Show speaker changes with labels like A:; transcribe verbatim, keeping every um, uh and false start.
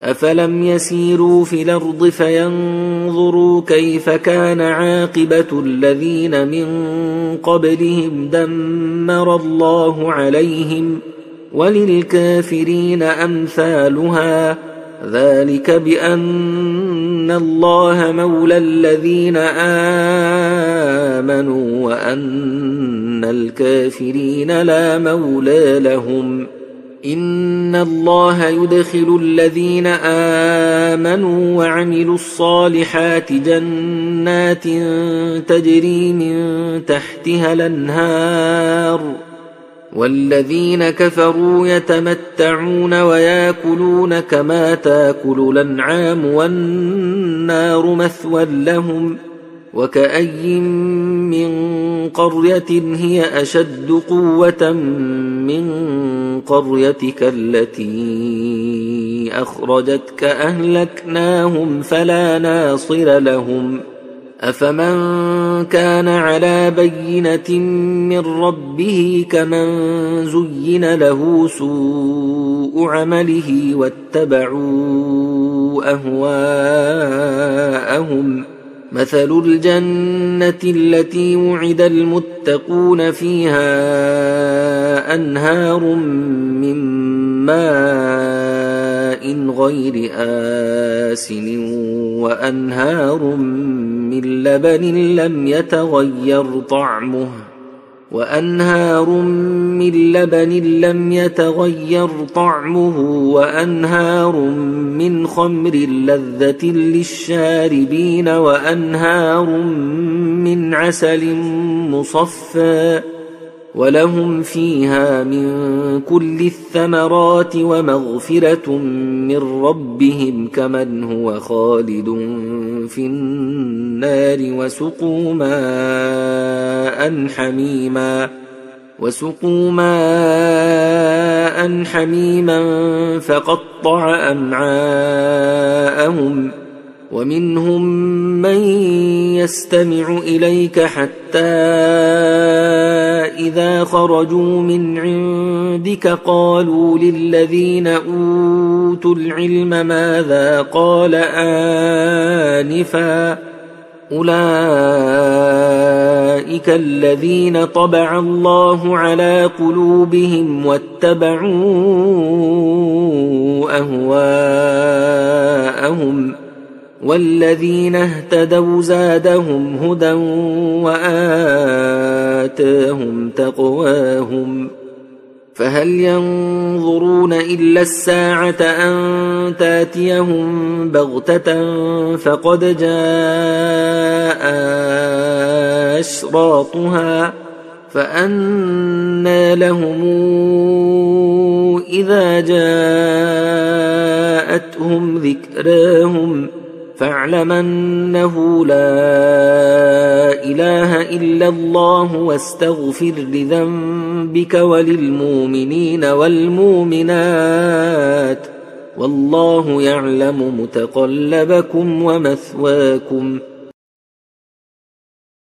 A: أفلم يسيروا في الأرض فينظروا كيف كان عاقبة الذين من قبلهم دمر الله عليهم وللكافرين أمثالها ذلك بأن الله مولى الذين آمنوا وأن الكافرين لا مولى لهم إن الله يدخل الذين آمنوا وعملوا الصالحات جنات تجري من تحتها الأنهار والذين كفروا يتمتعون ويأكلون كما تأكل الأنعام والنار مثوى لهم وكأي من قرية هي أشد قوة من قريتك التي أخرجتك أهلكناهم فلا ناصر لهم أفمن كان على بينة من ربه كمن زين له سوء عمله واتبعوا أهواءهم مثل الجنة التي وعد المتقون فيها أنهار من ماء غير آسن وأنهار من لبن لم يتغير طعمه وأنهار من لبن لم يتغير طعمه وأنهار من خمر لذة للشاربين وأنهار من عسل مصفى ولهم فيها من كل الثمرات ومغفرة من ربهم كمن هو خالد في النار وسقوا ماء حميما وسقوا ماء حميما فقطع أمعاءهم ومنهم من يستمع إليك حتى إذا خرجوا من عندك قالوا للذين أوتوا العلم ماذا قال آنفا أولئك الذين طبع الله على قلوبهم واتبعوا أهواءهم والذين اهتدوا زادهم هدى وآتاهم تقواهم فهل ينظرون إلا الساعة أن تاتيهم بغتة فقد جاء أشراطها فأنى لهم إذا جاءتهم ذكراهم فاعلم أنه لا إله إلا الله واستغفر لذنبك وللمؤمنين والمؤمنات والله يعلم متقلبكم ومثواكم